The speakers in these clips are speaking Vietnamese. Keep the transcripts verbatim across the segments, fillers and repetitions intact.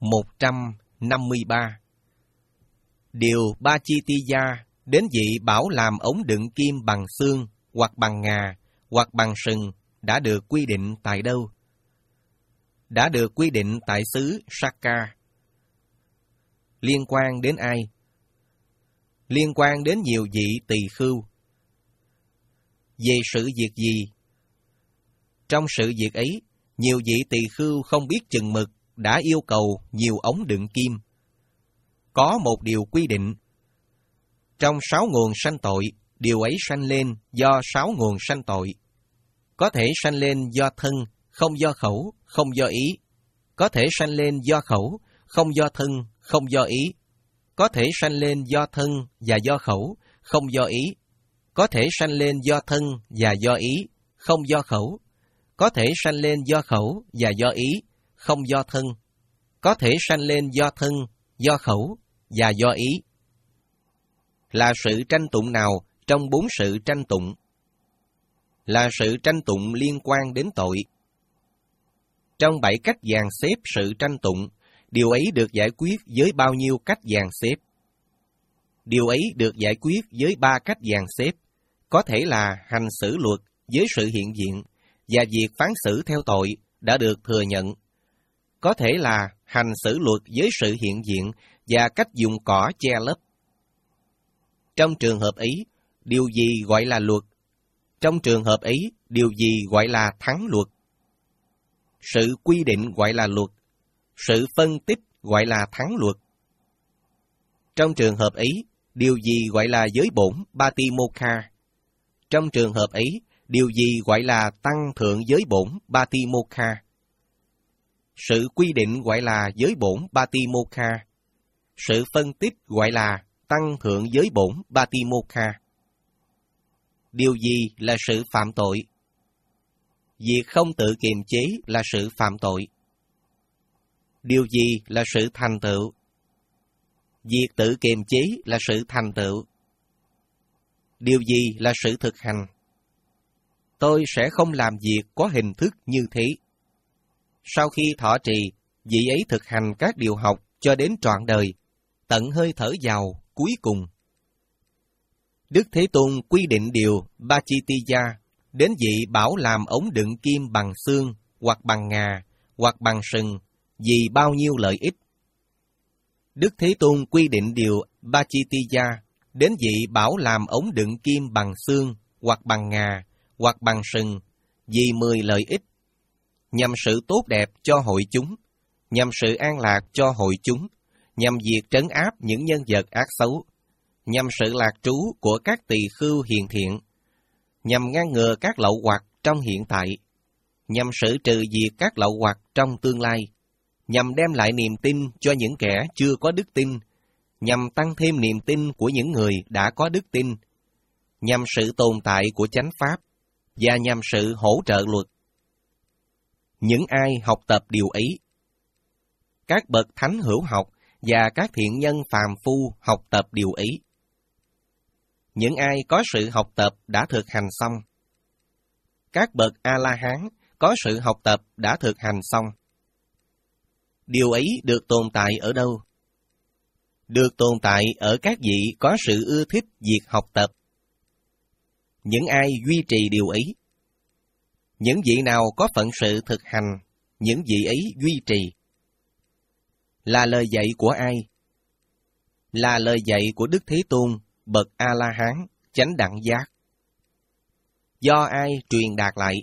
một trăm năm mươi ba. Điều Bachitiya đến vị bảo làm ống đựng kim bằng xương hoặc bằng ngà hoặc bằng sừng đã được quy định tại đâu? Đã được quy định tại xứ Sakka. Liên quan đến ai? Liên quan đến nhiều vị tỳ khưu. Về sự việc gì? Trong sự việc ấy, nhiều vị tỳ khưu không biết chừng mực đã yêu cầu nhiều ống đựng kim. Có một điều quy định. Trong sáu nguồn sanh tội, điều ấy sanh lên do sáu nguồn sanh tội. Có thể sanh lên do thân, không do khẩu, không do ý. Có thể sanh lên do khẩu, không do thân, không do ý. Có thể sanh lên do thân và do khẩu, không do ý. Có thể sanh lên do thân và do ý, không do khẩu. Có thể sanh lên do khẩu và do ý, không do thân. Có thể sanh lên do thân, do khẩu và do ý. Là sự tranh tụng nào trong bốn sự tranh tụng? Là sự tranh tụng liên quan đến tội. Trong bảy cách dàn xếp sự tranh tụng, điều ấy được giải quyết với bao nhiêu cách dàn xếp? Điều ấy được giải quyết với ba cách dàn xếp, có thể là hành xử luật với sự hiện diện, và việc phán xử theo tội đã được thừa nhận. Có thể là hành xử luật với sự hiện diện và cách dùng cỏ che lấp. Trong trường hợp ấy, điều gì gọi là luật? Trong trường hợp ấy, điều gì gọi là thắng luật? Sự quy định gọi là luật. Sự phân tích gọi là thắng luật. Trong trường hợp ấy, điều gì gọi là giới bổn Batimokha? Trong trường hợp ấy, điều gì gọi là tăng thượng giới bổn Batimokha? Sự quy định gọi là giới bổn Batimokha. Sự phân tích gọi là tăng thượng giới bổn Batimokha. Điều gì là sự phạm tội? Việc không tự kiềm chế là sự phạm tội. Điều gì là sự thành tựu? Việc tự kiềm chế là sự thành tựu. Điều gì là sự thực hành? Tôi sẽ không làm việc có hình thức như thế. Sau khi thọ trì, vị ấy thực hành các điều học cho đến trọn đời, tận hơi thở vào cuối cùng. Đức Thế Tôn quy định điều Bachitiya đến vị bảo làm ống đựng kim bằng xương hoặc bằng ngà hoặc bằng sừng vì bao nhiêu lợi ích. Đức Thế Tôn quy định điều Bachitiya đến vị bảo làm ống đựng kim bằng xương hoặc bằng ngà hoặc bằng sừng vì mười lợi ích, nhằm sự tốt đẹp cho hội chúng, nhằm sự an lạc cho hội chúng, nhằm việc trấn áp những nhân vật ác xấu, nhằm sự lạc trú của các tỳ khưu hiền thiện, nhằm ngăn ngừa các lậu hoặc trong hiện tại, nhằm xử trừ diệt các lậu hoặc trong tương lai, nhằm đem lại niềm tin cho những kẻ chưa có đức tin, nhằm tăng thêm niềm tin của những người đã có đức tin, nhằm sự tồn tại của chánh pháp, và nhằm sự hỗ trợ luật. Những ai học tập điều ấy, các bậc thánh hữu học và các thiện nhân phàm phu học tập điều ấy. Những ai có sự học tập đã thực hành xong. Các bậc A-la-hán có sự học tập đã thực hành xong. Điều ấy được tồn tại ở đâu? Được tồn tại ở các vị có sự ưa thích việc học tập. Những ai duy trì điều ấy? Những vị nào có phận sự thực hành, những vị ấy duy trì. Là lời dạy của ai? Là lời dạy của Đức Thế Tôn, bậc A-la-hán, chánh đẳng giác. Do ai truyền đạt lại?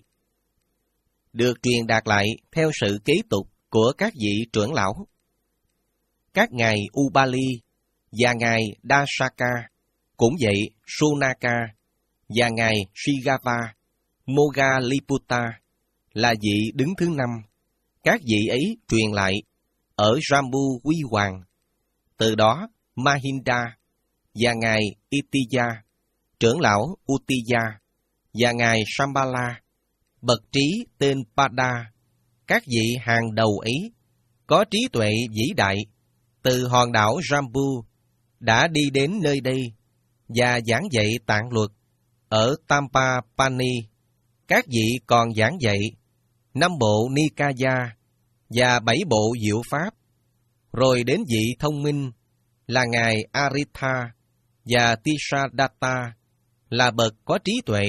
Được truyền đạt lại theo sự kế tục của các vị trưởng lão. Các ngài Ubali và ngài Dasaka, cũng vậy Sunaka và ngài Shigava, Moggalliputta là vị đứng thứ năm. Các vị ấy truyền lại ở Jambu Huy Hoàng. Từ đó Mahinda và ngài Itiya, trưởng lão Uttiya, và ngài Shambhala, bậc trí tên Pada, các vị hàng đầu ấy, có trí tuệ vĩ đại, từ hòn đảo Jambu, đã đi đến nơi đây, và giảng dạy tạng luật, ở Tampapani. Các vị còn giảng dạy năm bộ Nikaya, và bảy bộ diệu pháp, Rồi đến vị thông minh là Ngài Aritha và Tisadatta là bậc có trí tuệ,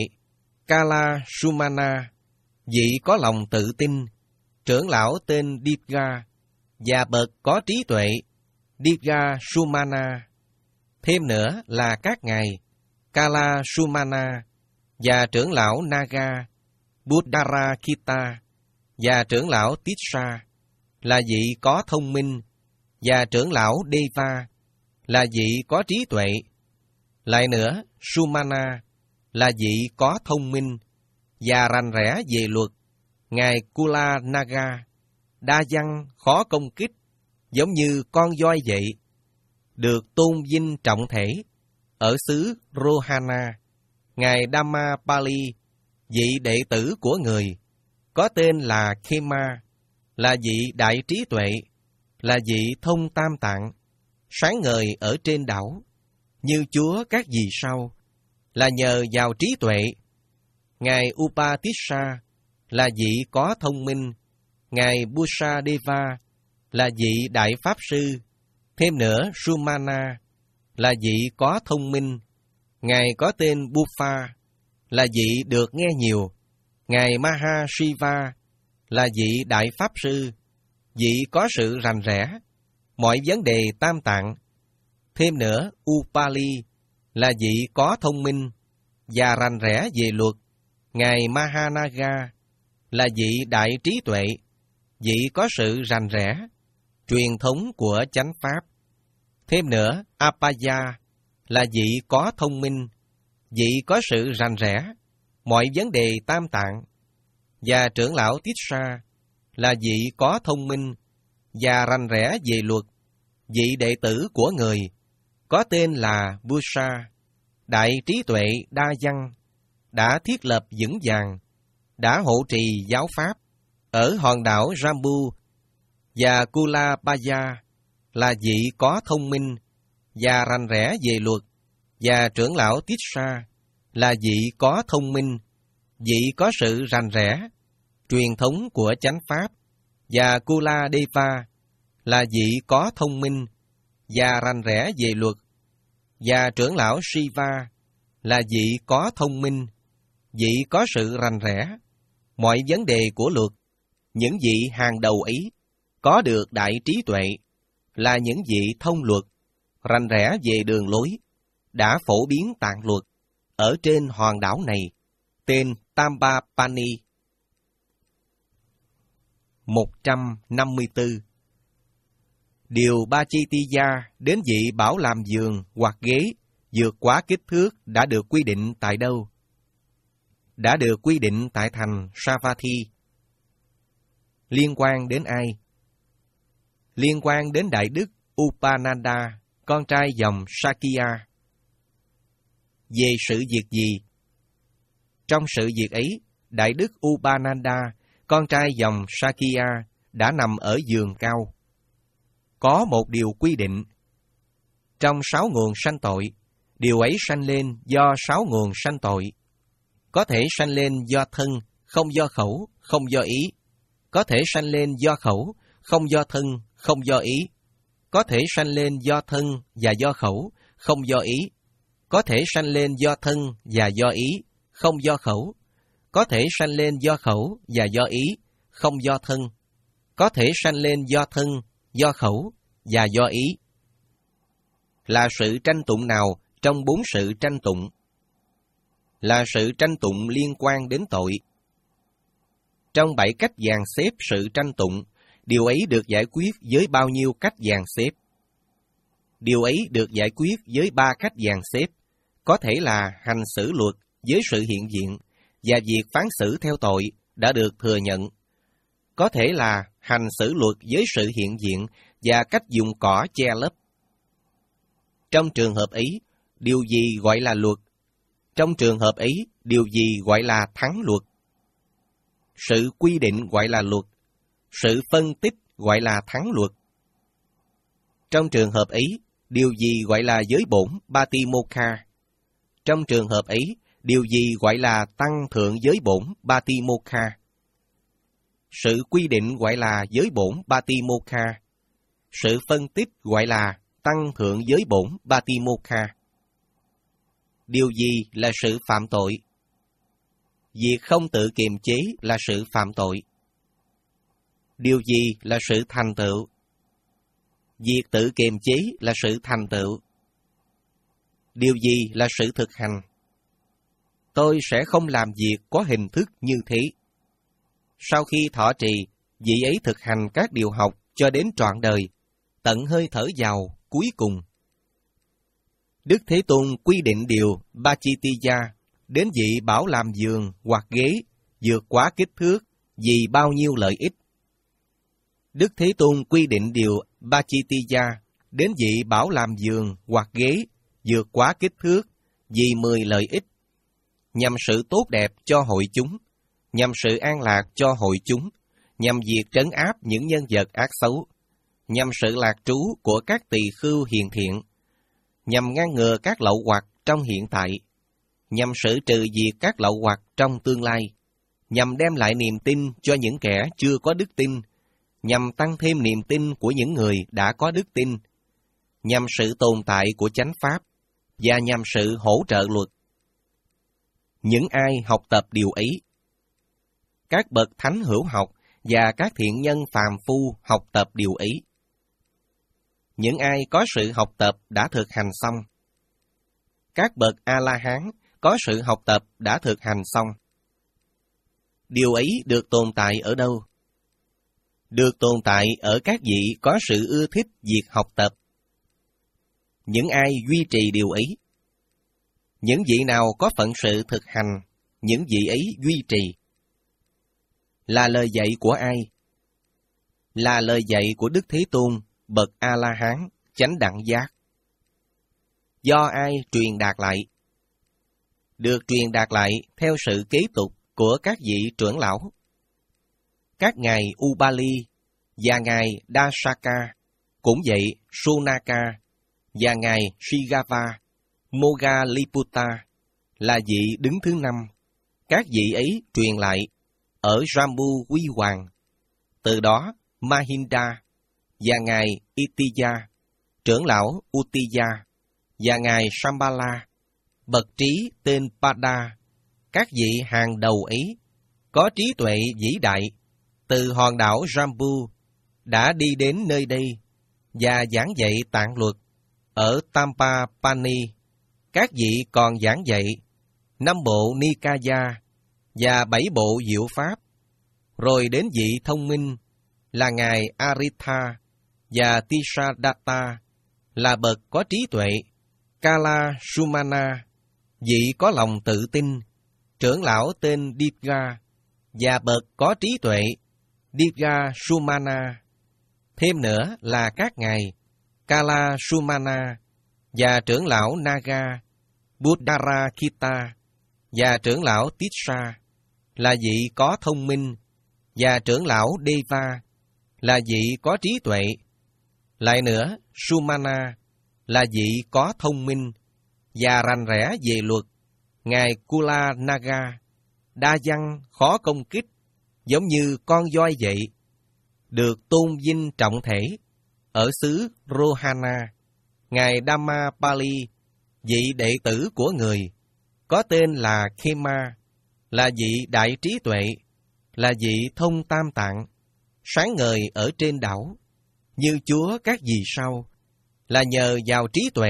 Kala Sumana, vị có lòng tự tin, trưởng lão tên Divga và bậc có trí tuệ, Divga Sumana. Thêm nữa là các ngài Kala Sumana và trưởng lão Naga, Buddharakita và trưởng lão Tissa là vị có thông minh, và trưởng lão Deva là vị có trí tuệ. Lại nữa, Sumana là vị có thông minh và rành rẽ về luật, ngài Kula Naga, đa văn khó công kích, giống như con voi vậy, được tôn vinh trọng thể ở xứ Rohana. Ngài Dhammapali, vị đệ tử của người, có tên là Khema, là vị đại trí tuệ, là vị thông tam tạng, sáng ngời ở trên đảo, như Chúa các vì sao, là nhờ vào trí tuệ. Ngài Upatissa là vị có thông minh, ngài Busadeva là vị đại pháp sư. Thêm nữa, Sumana là vị có thông minh, ngài có tên Bufa là vị được nghe nhiều. Ngài Mahashiva là vị đại pháp sư, vị có sự rành rẽ mọi vấn đề tam tạng. Thêm nữa, Upali là vị có thông minh và rành rẽ về luật. Ngài Mahanaga là vị đại trí tuệ, vị có sự rành rẽ truyền thống của chánh pháp. Thêm nữa, Apaya là vị có thông minh, vị có sự rành rẽ mọi vấn đề tam tạng. Và trưởng lão Tissa là vị có thông minh và rành rẽ về luật, vị đệ tử của người, có tên là Busa, đại trí tuệ đa văn, đã thiết lập vững vàng, đã hộ trì giáo pháp ở hòn đảo Jambu. Và Kulapaya là vị có thông minh và rành rẽ về luật, và trưởng lão Tissa là vị có thông minh, vị có sự rành rẽ truyền thống của chánh pháp. Và Kuladeva là vị có thông minh và rành rẽ về luật, và trưởng lão Shiva là vị có thông minh, vị có sự rành rẽ mọi vấn đề của luật. Những vị hàng đầu ấy có được đại trí tuệ, là những vị thông luật, rành rẽ về đường lối, đã phổ biến tạng luật ở trên hòn đảo này, tên Tambapani. một trăm năm mươi tư. Điều Bachitiya đến vị bảo làm giường hoặc ghế vượt quá kích thước đã được quy định tại đâu? Đã được quy định tại thành Savatthi. Liên quan đến ai? Liên quan đến Đại Đức Upananda, con trai dòng Sakya. Về sự việc gì? Trong sự việc ấy, Đại Đức Upananda, con trai dòng Sakya, đã nằm ở giường cao. Có một điều quy định. Trong sáu nguồn sanh tội, điều ấy sanh lên do sáu nguồn sanh tội. Có thể sanh lên do thân, không do khẩu, không do ý. Có thể sanh lên do khẩu, không do thân, không do ý. Có thể sanh lên do thân và do khẩu, không do ý. Có thể sanh lên do thân và do ý, không do khẩu. Có thể sanh lên do khẩu và do ý, không do thân. Có thể sanh lên do thân, do khẩu và do ý. Là sự tranh tụng nào trong bốn sự tranh tụng? Là sự tranh tụng liên quan đến tội. Trong bảy cách dàn xếp sự tranh tụng, điều ấy được giải quyết với bao nhiêu cách dàn xếp? Điều ấy được giải quyết với ba cách dàn xếp, có thể là hành xử luật với sự hiện diện, và việc phán xử theo tội đã được thừa nhận. Có thể là hành xử luật với sự hiện diện và cách dùng cỏ che lấp. Trong trường hợp ấy, điều gì gọi là luật? Trong trường hợp ấy, điều gì gọi là thắng luật? Sự quy định gọi là luật, sự phân tích gọi là thắng luật. Trong trường hợp ấy, điều gì gọi là giới bổn Patimokkha? Trong trường hợp ấy, điều gì gọi là tăng thượng giới bổn Patimokkha? Sự quy định gọi là giới bổn Patimokkha. sự phân tích gọi là tăng thượng giới bổn Patimokkha. Điều gì là sự phạm tội? Việc không tự kiềm chế là sự phạm tội. Điều gì là sự thành tựu? Việc tự kiềm chế là sự thành tựu. Điều gì là sự thực hành? Tôi sẽ không làm việc có hình thức như thế. Sau khi thọ trì, vị ấy thực hành các điều học cho đến trọn đời, tận hơi thở vào cuối cùng. Đức Thế Tôn quy định điều Pachitiya đến vị bảo làm giường hoặc ghế vượt quá kích thước vì bao nhiêu lợi ích. Đức Thế Tôn quy định điều Pachitiya đến vị bảo làm giường hoặc ghế vượt quá kích thước vì mười lợi ích, nhằm sự tốt đẹp cho hội chúng, nhằm sự an lạc cho hội chúng, nhằm việc trấn áp những nhân vật ác xấu, nhằm sự lạc trú của các tỳ khưu hiền thiện, nhằm ngăn ngừa các lậu hoặc trong hiện tại, nhằm xử trừ diệt các lậu hoặc trong tương lai, nhằm đem lại niềm tin cho những kẻ chưa có đức tin, nhằm tăng thêm niềm tin của những người đã có đức tin, nhằm sự tồn tại của chánh pháp, và nhằm sự hỗ trợ luật. Những ai học tập điều ấy, các bậc thánh hữu học và các thiện nhân phàm phu học tập điều ấy. Những ai có sự học tập đã thực hành xong. Các bậc A-la-hán có sự học tập đã thực hành xong. Điều ấy được tồn tại ở đâu? Được tồn tại ở các vị có sự ưa thích việc học tập. Những ai duy trì điều ấy? Những vị nào có phận sự thực hành, những vị ấy duy trì. Là lời dạy của ai? Là lời dạy của Đức Thế Tôn, bậc A-la-hán, chánh đẳng giác. Do ai truyền đạt lại? Được truyền đạt lại theo sự kế tục của các vị trưởng lão. Các ngài Ubali và ngài Dasaka, cũng vậy Sunaka và ngài Shigava, Moggalliputta là vị đứng thứ năm. Các vị ấy truyền lại ở Jambu Huy Hoàng. Từ đó Mahinda và ngài Itiya, trưởng lão Uttiya và ngài Shambhala, bậc trí tên Pada, các vị hàng đầu ấy có trí tuệ vĩ đại, từ hòn đảo Jambu đã đi đến nơi đây và giảng dạy tạng luật ở Tampapani. Các vị còn giảng dạy năm bộ Nikaya và bảy bộ diệu pháp, rồi đến vị thông minh là ngài Aritha và Tisadatta là bậc có trí tuệ, Kala Sumana, vị có lòng tự tin, trưởng lão tên Dipga và bậc có trí tuệ, Dipga Sumana. Thêm nữa là các ngài Kala Sumana và trưởng lão Naga, Buddharakita và trưởng lão Tissa là vị có thông minh, và trưởng lão Deva là vị có trí tuệ. Lại nữa, Sumana là vị có thông minh và rành rẽ về luật, ngài Kula Naga, đa văn khó công kích, giống như con voi vậy, được tôn vinh trọng thể ở xứ Rohana. Ngài Dhammapali, vị đệ tử của người, có tên là Khema, là vị đại trí tuệ, là vị thông tam tạng, sáng ngời ở trên đảo, như Chúa các vì sao, là nhờ vào trí tuệ.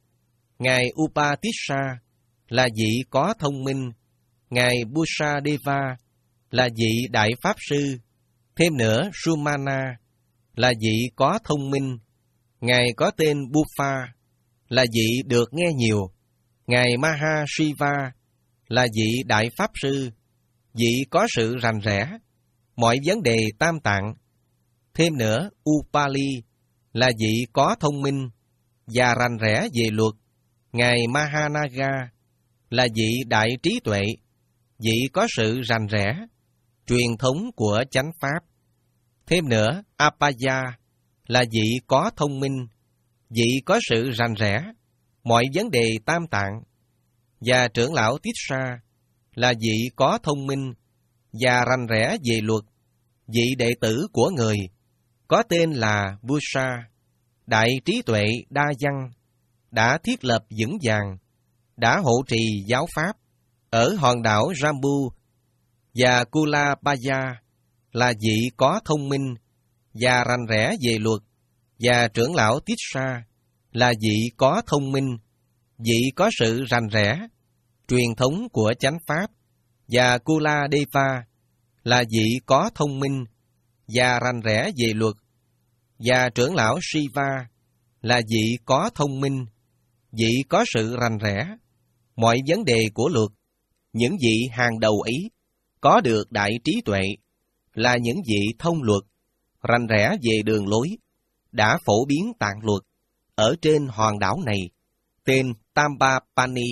Ngài Upatissa là vị có thông minh, ngài Busadeva là vị đại pháp sư. Thêm nữa, Sumana là vị có thông minh, ngài có tên Buffa là vị được nghe nhiều. Ngài Mahashiva là vị đại pháp sư, vị có sự rành rẽ mọi vấn đề tam tạng. Thêm nữa, Upali là vị có thông minh và rành rẽ về luật. Ngài Mahanaga là vị đại trí tuệ, vị có sự rành rẽ truyền thống của chánh pháp. Thêm nữa, Apaya là vị có thông minh, vị có sự rành rẽ mọi vấn đề tam tạng. Và trưởng lão Tissa là vị có thông minh và rành rẽ về luật, vị đệ tử của người, có tên là Busa, đại trí tuệ đa văn, đã thiết lập vững vàng, đã hộ trì giáo pháp ở hòn đảo Jambu, và Kulapaya là vị có thông minh và rành rẽ về luật, và trưởng lão Tissa là vị có thông minh, vị có sự rành rẽ, truyền thống của chánh pháp, và Kuladeva là vị có thông minh và rành rẽ về luật, và trưởng lão Shiva là vị có thông minh, vị có sự rành rẽ, mọi vấn đề của luật. Những vị hàng đầu ấy có được đại trí tuệ, là những vị thông luật, rành rẽ về đường lối, đã phổ biến tạng luật ở trên hòn đảo này, tên Tambapani.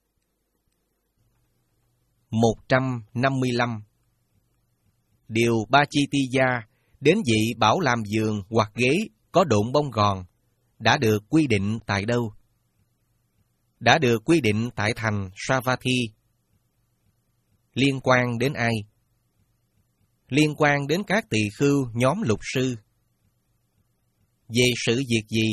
một trăm năm mươi lăm. Điều Bachitiya đến vị bảo làm giường hoặc ghế có độn bông gòn đã được quy định tại đâu? Đã được quy định tại thành Savatthi. Liên quan đến ai? Liên quan đến các tỳ khưu nhóm lục sư. Về sự việc gì?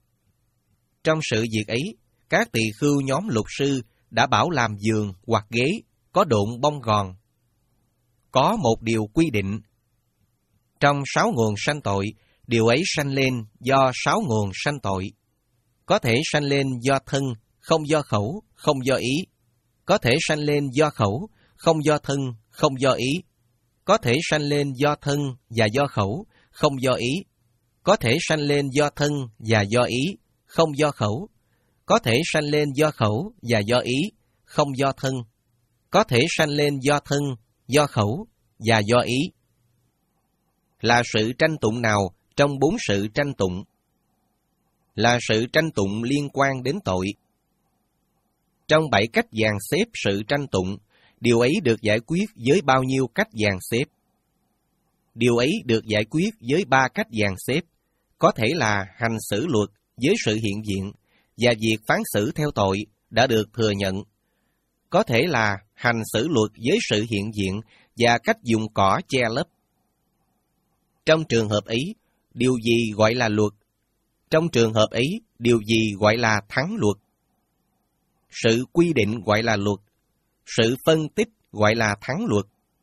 Trong sự việc ấy, các tỳ khưu nhóm lục sư đã bảo làm giường hoặc ghế có độn bông gòn. Có một điều quy định. Trong sáu nguồn sanh tội, điều ấy sanh lên do sáu nguồn sanh tội. Có thể sanh lên do thân, không do khẩu, không do ý. Có thể sanh lên do khẩu, không do thân, không do ý. Có thể sanh lên do thân và do khẩu, không do ý. Có thể sanh lên do thân và do ý, không do khẩu. Có thể sanh lên do khẩu và do ý, không do thân. Có thể sanh lên do thân, do khẩu và do ý. Là sự tranh tụng nào trong bốn sự tranh tụng? Là sự tranh tụng liên quan đến tội. Trong bảy cách dàn xếp sự tranh tụng, điều ấy được giải quyết với bao nhiêu cách dàn xếp? Điều ấy được giải quyết với ba cách dàn xếp, có thể là hành xử luật với sự hiện diện, và việc phán xử theo tội đã được thừa nhận. Có thể là hành xử luật với sự hiện diện và cách dùng cỏ che lấp. Trong trường hợp ấy, điều gì gọi là luật? Trong trường hợp ấy, điều gì gọi là thắng luật? Sự quy định gọi là luật. Sự phân tích gọi là thắng luật.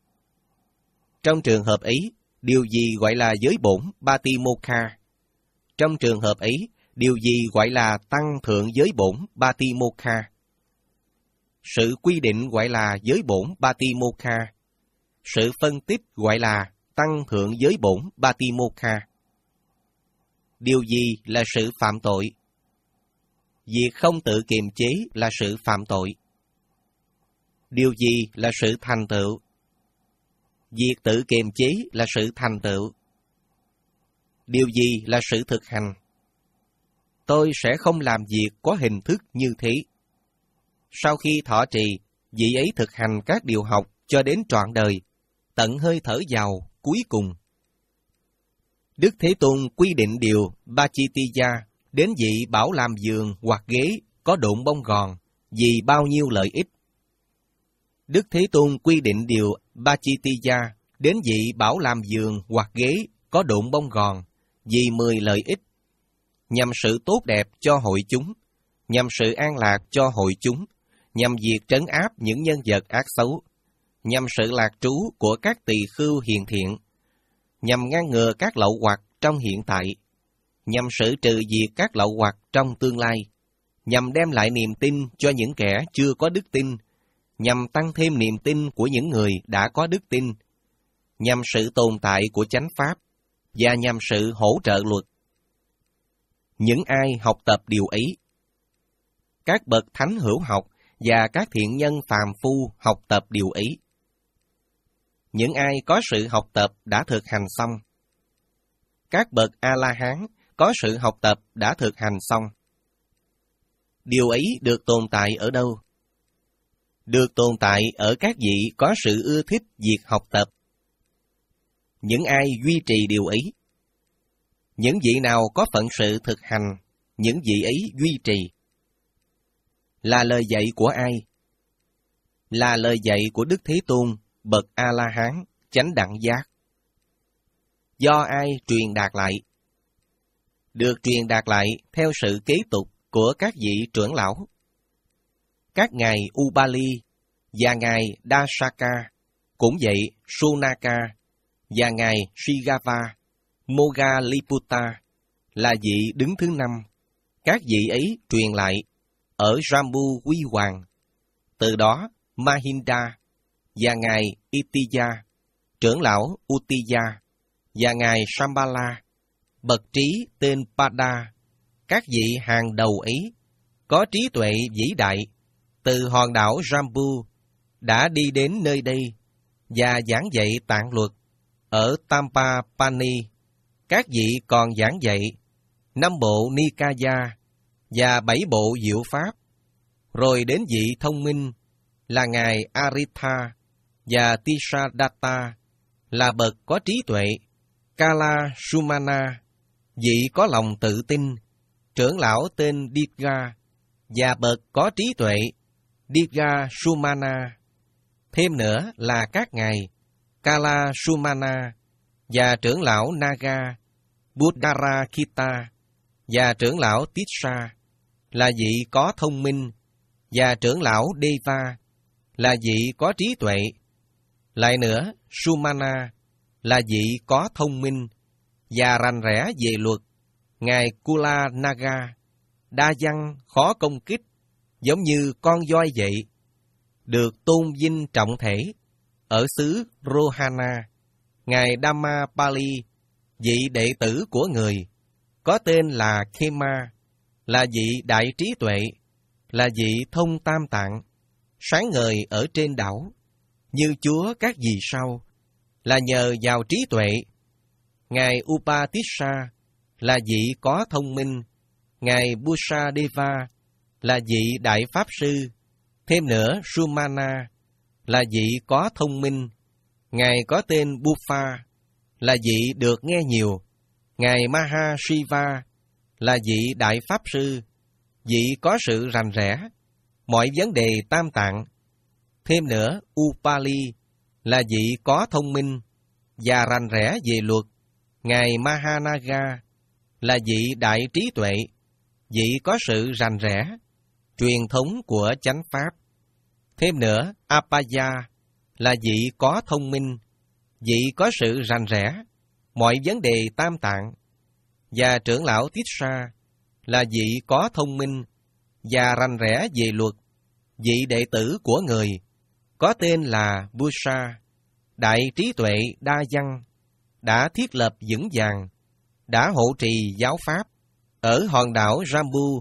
Trong trường hợp ấy, điều gì gọi là giới bổn Patimokkha? Trong trường hợp ấy, điều gì gọi là tăng thượng giới bổn Patimokkha? Sự quy định gọi là giới bổn Patimokkha. Sự phân tích gọi là tăng thượng giới bổn Patimokkha. Điều gì là sự phạm tội? Việc không tự kiềm chế là sự phạm tội. Điều gì là sự thành tựu? Việc tự kiềm chế là sự thành tựu. Điều gì là sự thực hành? Tôi sẽ không làm việc có hình thức như thế. Sau khi thọ trì, vị ấy thực hành các điều học cho đến trọn đời, tận hơi thở vào cuối cùng. Đức Thế Tôn quy định điều Bachitiya đến vị bảo làm giường hoặc ghế có độn bông gòn vì bao nhiêu lợi ích. Đức Thế Tôn quy định điều Bachitiya đến vị bảo làm giường hoặc ghế có độn bông gòn vì mười lợi ích, nhằm sự tốt đẹp cho hội chúng, nhằm sự an lạc cho hội chúng, nhằm việc trấn áp những nhân vật ác xấu, nhằm sự lạc trú của các tỳ khưu hiền thiện, nhằm ngăn ngừa các lậu hoặc trong hiện tại, nhằm xử trừ diệt các lậu hoặc trong tương lai, nhằm đem lại niềm tin cho những kẻ chưa có đức tin, nhằm tăng thêm niềm tin của những người đã có đức tin, nhằm sự tồn tại của chánh pháp, và nhằm sự hỗ trợ luật. Những ai học tập điều ấy? Các bậc thánh hữu học và các thiện nhân phàm phu học tập điều ấy. Những ai có sự học tập đã thực hành xong. Các bậc A-la-hán có sự học tập đã thực hành xong. Điều ấy được tồn tại ở đâu? Được tồn tại ở các vị có sự ưa thích việc học tập. Những ai duy trì điều ấy? Những vị nào có phận sự thực hành, những vị ấy duy trì. Là lời dạy của ai? Là lời dạy của Đức Thế Tôn, bậc A-la-hán, chánh đẳng giác. do ai truyền đạt lại? Được truyền đạt lại theo sự kế tục của các vị trưởng lão. Các ngài Ubali và ngài Dasaka, cũng vậy Sunaka và ngài Shigava, Moggalliputta là vị đứng thứ năm. Các vị ấy truyền lại ở Jambu Huy Hoàng. Từ đó Mahinda và ngài Itiya, trưởng lão Uttiya và ngài Shambhala, bậc trí tên Pada, các vị hàng đầu ấy có trí tuệ vĩ đại, từ hòn đảo Jambu đã đi đến nơi đây và giảng dạy tạng luật ở Tampapani. Các vị còn giảng dạy năm bộ Nikaya và bảy bộ diệu pháp. Rồi đến vị thông minh là ngài Aritha và Tisadatta là bậc có trí tuệ, Kala Sumana, vị có lòng tự tin, trưởng lão tên Digha và bậc có trí tuệ, Digha Sumana. Thêm nữa là các ngài Kala Sumana và trưởng lão Naga, Buddharakita và trưởng lão Tissa là vị có thông minh, và trưởng lão Deva là vị có trí tuệ. Lại nữa, Sumana là vị có thông minh và rành rẽ về luật. Ngài Kula Naga đa văn khó công kích, giống như con voi vậy, được tôn vinh trọng thể ở xứ Rohana. Ngài Dhammapali, vị đệ tử của người, có tên là Khema, là vị đại trí tuệ, là vị thông tam tạng, sáng ngời ở trên đảo, như Chúa các vì sao, là nhờ vào trí tuệ. Ngài Upatissa là vị có thông minh, ngài Busadeva là vị đại pháp sư. Thêm nữa, Sumana là vị có thông minh, ngài có tên Buffa là vị được nghe nhiều. Ngài Mahashiva là vị đại pháp sư, vị có sự rành rẽ mọi vấn đề tam tạng. Thêm nữa, Upali là vị có thông minh và rành rẽ về luật. Ngài Mahanaga là vị đại trí tuệ, vị có sự rành rẽ truyền thống của chánh pháp. Thêm nữa, Apaya là vị có thông minh, vị có sự rành rẽ mọi vấn đề tam tạng. Và trưởng lão Tissa là vị có thông minh và rành rẽ về luật, vị đệ tử của người, có tên là Busa, đại trí tuệ đa văn, đã thiết lập vững vàng, đã hộ trì giáo pháp ở hòn đảo Jambu.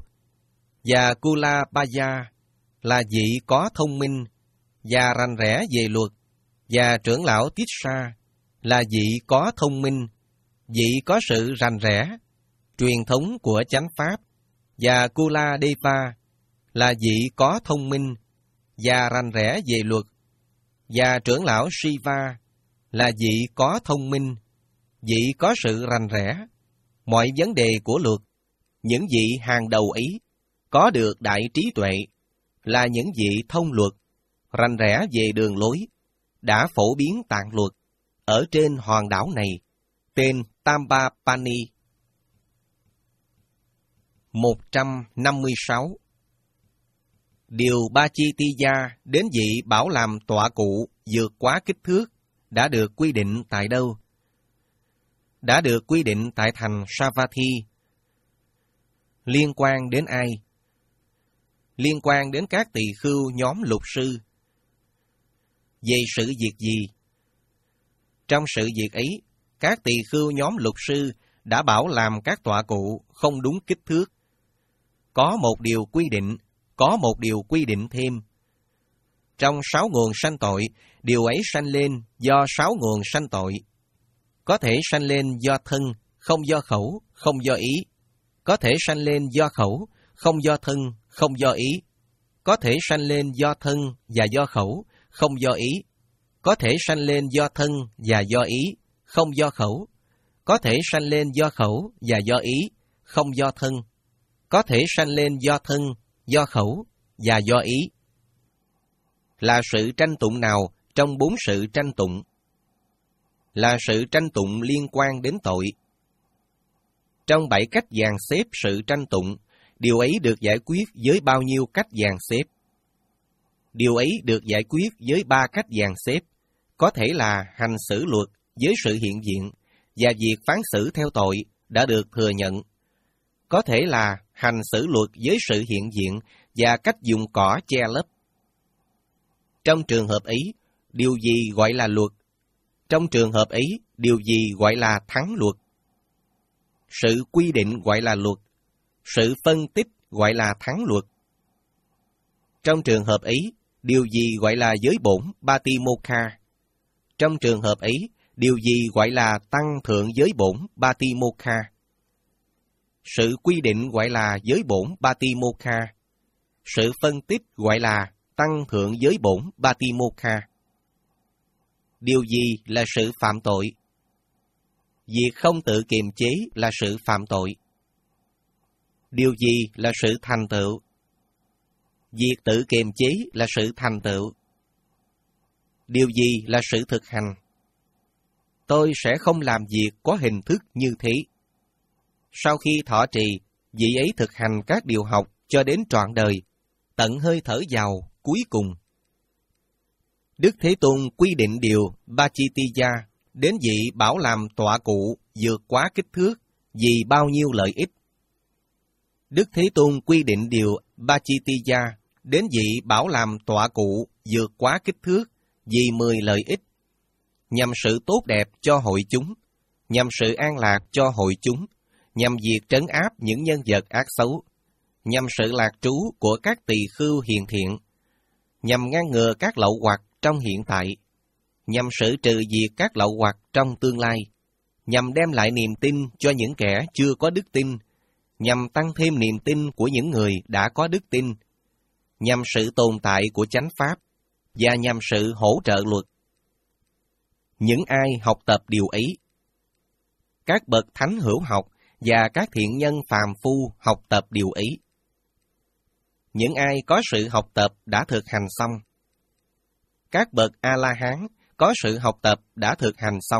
Và Kulapaya là vị có thông minh và rành rẽ về luật, và trưởng lão Tissa là vị có thông minh, vị có sự rành rẽ truyền thống của chánh pháp. Và Kuladeva là vị có thông minh và rành rẽ về luật, và trưởng lão Shiva là vị có thông minh, vị có sự rành rẽ mọi vấn đề của luật. Những vị hàng đầu ấy có được đại trí tuệ, là những vị thông luật, rành rẽ về đường lối, đã phổ biến tạng luật ở trên hòn đảo này, tên Tampapani. một trăm năm mươi sáu. Điều Bachitiya đến vị bảo làm tọa cụ vượt quá kích thước đã được quy định tại đâu? Đã được quy định tại thành Savatthi. Liên quan đến ai? Liên quan đến các tỳ khưu nhóm lục sư. Về sự việc gì? Trong sự việc ấy, các tỳ khưu nhóm lục sư đã bảo làm các tọa cụ không đúng kích thước. Có một điều quy định, có một điều quy định thêm. Trong sáu nguồn sanh tội, điều ấy sanh lên do sáu nguồn sanh tội. Có thể sanh lên do thân, không do khẩu, không do ý. Có thể sanh lên do khẩu, không do thân, không do ý. Có thể sanh lên do thân và do khẩu, không do ý. Có thể sanh lên do thân và do ý, không do khẩu. Có thể sanh lên do khẩu và do ý, không do thân. Có thể sanh lên do thân, do khẩu và do ý. Là sự tranh tụng nào trong bốn sự tranh tụng? là sự tranh tụng liên quan đến tội. Trong bảy cách dàn xếp sự tranh tụng, điều ấy được giải quyết với bao nhiêu cách dàn xếp? Điều ấy được giải quyết với ba cách dàn xếp, có thể là hành xử luật với sự hiện diện và việc phán xử theo tội đã được thừa nhận. Có thể là hành xử luật với sự hiện diện và cách dùng cỏ che lấp. Trong trường hợp ấy, điều gì gọi là luật? Trong trường hợp ấy, điều gì gọi là thắng luật? Sự quy định gọi là luật, sự phân tích gọi là thắng luật. Trong trường hợp ấy, điều gì gọi là giới bổn Patimokkha? Trong trường hợp ấy, điều gì gọi là tăng thượng giới bổn Patimokkha? Sự quy định gọi là giới bổn Patimokkha. Sự phân tích gọi là tăng thượng giới bổn Patimokkha. Điều gì là sự phạm tội? Việc không tự kiềm chế là sự phạm tội. Điều gì là sự thành tựu? Việc tự kiềm chế là sự thành tựu. Điều gì là sự thực hành? Tôi sẽ không làm việc có hình thức như thế. Sau khi thọ trì, vị ấy thực hành các điều học cho đến trọn đời, tận hơi thở vào cuối cùng. Đức Thế Tôn quy định điều Pachittiya đến vị bảo làm tọa cụ vượt quá kích thước vì bao nhiêu lợi ích. Đức Thế Tôn quy định điều Pachittiya đến vị bảo làm tọa cụ vượt quá kích thước vì mười lợi ích, nhằm sự tốt đẹp cho hội chúng, nhằm sự an lạc cho hội chúng, nhằm việc trấn áp những nhân vật ác xấu, nhằm sự lạc trú của các tỳ khưu hiền thiện, nhằm ngăn ngừa các lậu hoặc trong hiện tại, nhằm xử trừ diệt các lậu hoặc trong tương lai, nhằm đem lại niềm tin cho những kẻ chưa có đức tin, nhằm tăng thêm niềm tin của những người đã có đức tin, nhằm sự tồn tại của chánh pháp, và nhằm sự hỗ trợ luật. Những ai học tập điều ấy, các bậc thánh hữu học và các thiện nhân phàm phu học tập điều ấy. Những ai có sự học tập đã thực hành xong. Các bậc A-la-hán có sự học tập đã thực hành xong.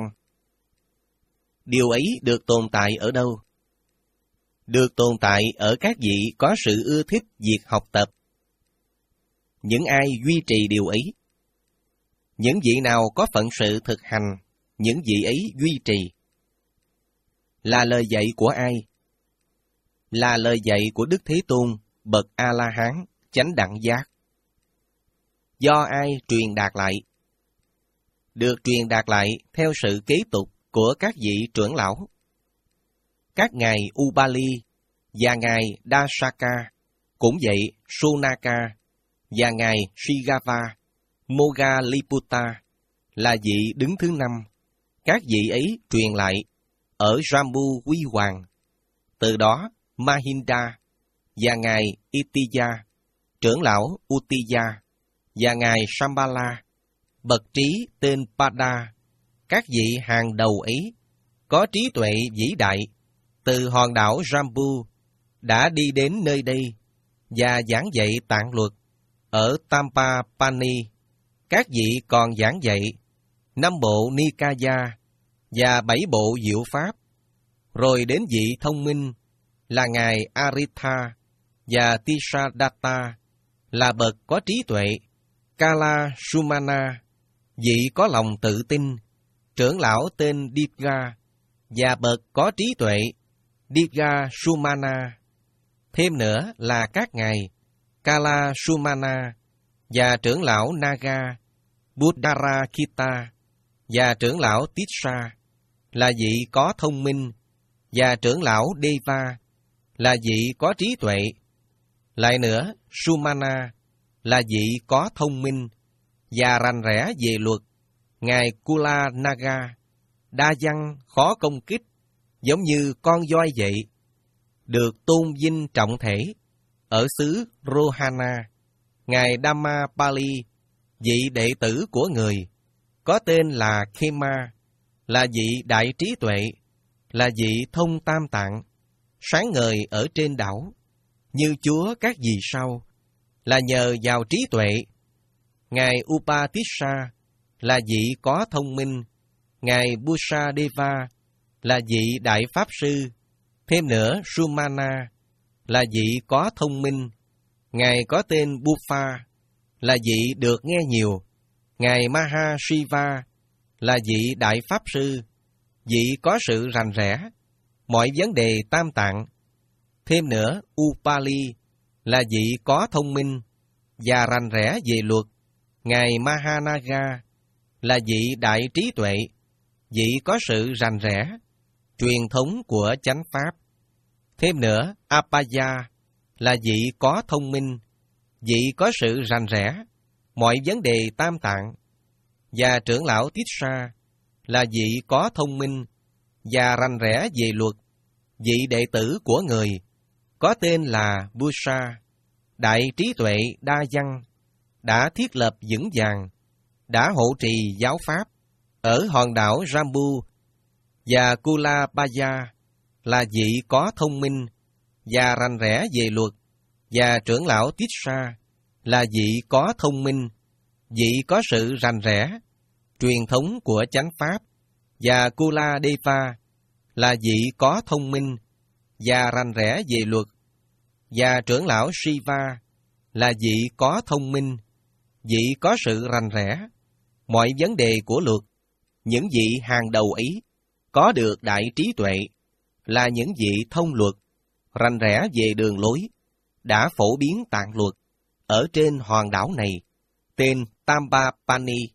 Điều ấy được tồn tại ở đâu? Được tồn tại ở các vị có sự ưa thích việc học tập. Những ai duy trì điều ấy? Những vị nào có phận sự thực hành, những vị ấy duy trì. Là lời dạy của ai? Là lời dạy của Đức Thế Tôn, bậc A-la-hán, chánh đẳng giác. Do ai truyền đạt lại? Được truyền đạt lại theo sự kế tục của các vị trưởng lão. Các ngài Upali và ngài Dasaka, cũng vậy Sonaka và ngài Shigava, Moggalliputta là vị đứng thứ năm. Các vị ấy truyền lại ở Jambu Huy Hoàng. Từ đó Mahinda và ngài Itiya, trưởng lão Uttiya và ngài Shambhala, bậc trí tên Pada, các vị hàng đầu ấy có trí tuệ vĩ đại, từ hòn đảo Jambu đã đi đến nơi đây và giảng dạy tạng luật ở Tampapani. Các vị còn giảng dạy năm bộ Nikaya và bảy bộ diệu pháp, rồi đến vị thông minh là ngài Aritha và Tisadatta là bậc có trí tuệ, Kala Sumana, vị có lòng tự tin, trưởng lão tên Dipga và bậc có trí tuệ, Dipga Sumana. Thêm nữa là các ngài Kala Sumana và trưởng lão Naga, Buddharakita và trưởng lão Tissa là vị có thông minh, và trưởng lão Deva là vị có trí tuệ. Lại nữa, Sumana là vị có thông minh và rành rẽ về luật, ngài Kula Naga, đa văn khó công kích, giống như con voi vậy, được tôn vinh trọng thể ở xứ Rohana. Ngài Dhammapali, vị đệ tử của người, có tên là Khema, là vị đại trí tuệ, là vị thông tam tạng, sáng ngời ở trên đảo, như Chúa các vì sao, là nhờ vào trí tuệ. Ngài Upatissa là vị có thông minh, Ngài Busadeva là vị đại pháp sư. Thêm nữa, Sumana là vị có thông minh. Ngài có tên Buffa là vị được nghe nhiều. Ngài Mahashiva là vị đại pháp sư, vị có sự rành rẽ mọi vấn đề tam tạng. Thêm nữa, Upali là vị có thông minh và rành rẽ về luật. Ngài Mahanaga là vị đại trí tuệ, vị có sự rành rẽ truyền thống của chánh pháp. Thêm nữa, Apaya là vị có thông minh, vị có sự rành rẽ mọi vấn đề tam tạng. Và trưởng lão Tissa là vị có thông minh và rành rẽ về luật, vị đệ tử của người có tên là Busa, đại trí tuệ đa văn, đã thiết lập vững vàng, đã hộ trì giáo pháp ở hòn đảo Jambu. Và Kulabaya là vị có thông minh và rành rẽ về luật, và trưởng lão Tissa là vị có thông minh, vị có sự rành rẽ truyền thống của chánh pháp. Và Kuladeva là vị có thông minh và rành rẽ về luật, và trưởng lão Shiva là vị có thông minh, vị có sự rành rẽ mọi vấn đề của luật. Những vị hàng đầu ấy có được đại trí tuệ, là những vị thông luật, rành rẽ về đường lối, đã phổ biến tạng luật ở trên hòn đảo này, tên Tambapani.